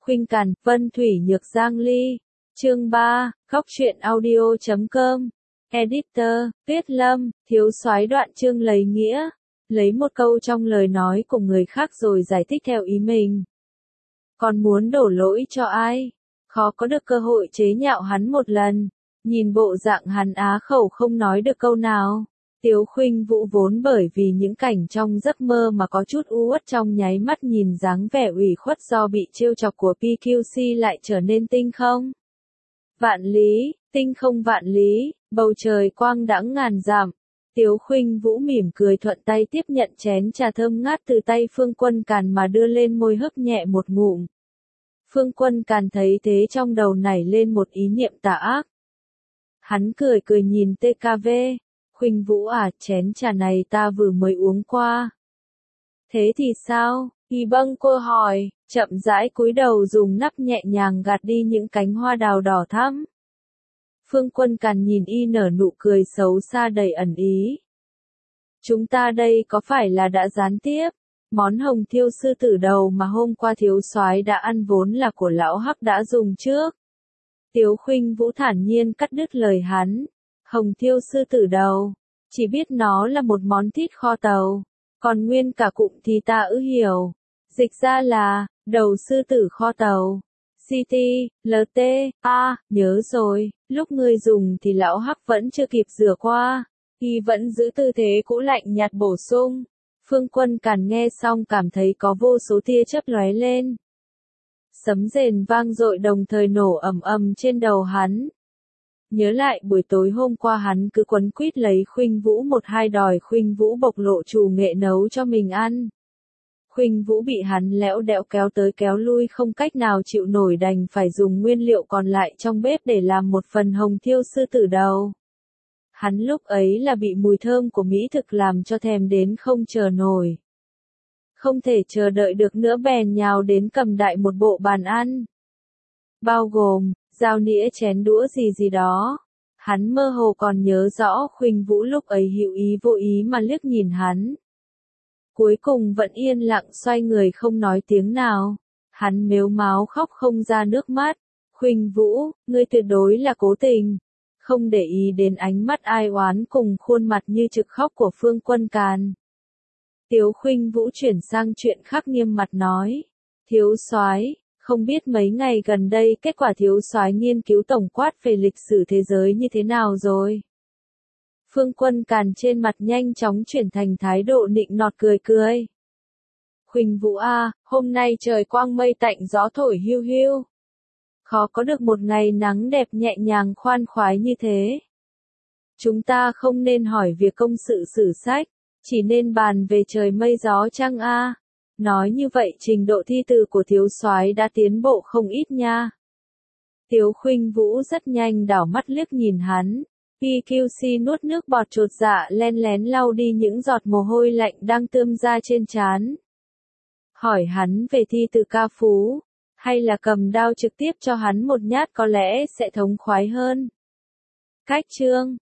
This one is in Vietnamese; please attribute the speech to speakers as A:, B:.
A: Khuynh Càn, Vân Thủy Nhược Giang Ly. Chương 3, Góc truyện audio.com. Editor, Tuyết Lâm, thiếu soái đoạn chương lấy nghĩa. Lấy một câu trong lời nói của người khác rồi giải thích theo ý mình. Còn muốn đổ lỗi cho ai? Khó có được cơ hội chế nhạo hắn một lần. Nhìn bộ dạng hắn á khẩu không nói được câu nào. Tiếu Khuynh Vũ vốn bởi vì những cảnh trong giấc mơ mà có chút u uất trong nháy mắt nhìn dáng vẻ ủy khuất do bị trêu chọc của PQC lại trở nên tinh không. Vạn lý, tinh không vạn lý, bầu trời quang đãng ngàn dặm. Tiếu Khuynh Vũ mỉm cười thuận tay tiếp nhận chén trà thơm ngát từ tay Phương Quân Càn mà đưa lên môi hớp nhẹ một ngụm. Phương Quân Càn thấy thế trong đầu nảy lên một ý niệm tà ác. Hắn cười cười nhìn TKV. Khuynh Vũ à, chén trà này ta vừa mới uống qua. Thế thì sao? Y Bâng cô hỏi, chậm rãi cúi đầu dùng nắp nhẹ nhàng gạt đi những cánh hoa đào đỏ thắm. Phương Quân Càn nhìn y nở nụ cười xấu xa đầy ẩn ý. Chúng ta đây có phải là đã gián tiếp? Món hồng thiêu sư tử đầu mà hôm qua thiếu soái đã ăn vốn là của lão Hắc đã dùng trước. Tiếu Khuynh Vũ thản nhiên cắt đứt lời hắn. Hồng thiêu sư tử đầu, chỉ biết nó là một món thịt kho tàu, còn nguyên cả cụm thì ta hiểu. Dịch ra là, đầu sư tử kho tàu. CT, LT, nhớ rồi, lúc ngươi dùng thì lão Hắc vẫn chưa kịp rửa qua, y vẫn giữ tư thế cũ lạnh nhạt bổ sung. Phương Quân Càn nghe xong cảm thấy có vô số tia chớp lóe lên. Sấm rền vang dội đồng thời nổ ầm ầm trên đầu hắn. Nhớ lại buổi tối hôm qua hắn cứ quấn quýt lấy Khuynh Vũ một hai đòi Khuynh Vũ bộc lộ chủ nghệ nấu cho mình ăn. Khuynh Vũ bị hắn lẽo đẽo kéo tới kéo lui không cách nào chịu nổi đành phải dùng nguyên liệu còn lại trong bếp để làm một phần hồng thiêu sư tử đầu. Hắn lúc ấy là bị mùi thơm của mỹ thực làm cho thèm đến không chờ nổi. Không thể chờ đợi được nữa bèn nhào đến cầm đại một bộ bàn ăn. Bao gồm, dao nĩa chén đũa gì đó. Hắn mơ hồ còn nhớ rõ Khuynh Vũ lúc ấy hữu ý vô ý mà liếc nhìn hắn. Cuối cùng vẫn yên lặng xoay người không nói tiếng nào. Hắn mếu máo khóc không ra nước mắt. Khuynh Vũ, ngươi tuyệt đối là cố tình. Không để ý đến ánh mắt ai oán cùng khuôn mặt như trực khóc của Phương Quân Càn. Tiếu Khuynh Vũ chuyển sang chuyện khác nghiêm mặt nói. Thiếu soái, không biết mấy ngày gần đây kết quả thiếu soái nghiên cứu tổng quát về lịch sử thế giới như thế nào rồi? Phương Quân Càn trên mặt nhanh chóng chuyển thành thái độ nịnh nọt cười cười. Khuynh Vũ à, hôm nay trời quang mây tạnh gió thổi hiu hiu. Khó có được một ngày nắng đẹp nhẹ nhàng khoan khoái như thế. Chúng ta không nên hỏi việc công sự sử sách, chỉ nên bàn về trời mây gió trăng a. Nói như vậy trình độ thi từ của thiếu soái đã tiến bộ không ít nha. Tiếu Khuynh Vũ rất nhanh đảo mắt liếc nhìn hắn. PQC nuốt nước bọt chột dạ len lén lau đi những giọt mồ hôi lạnh đang tươm ra trên trán. Hỏi hắn về thi từ ca phú, hay là cầm đao trực tiếp cho hắn một nhát có lẽ sẽ thống khoái hơn. Cách chương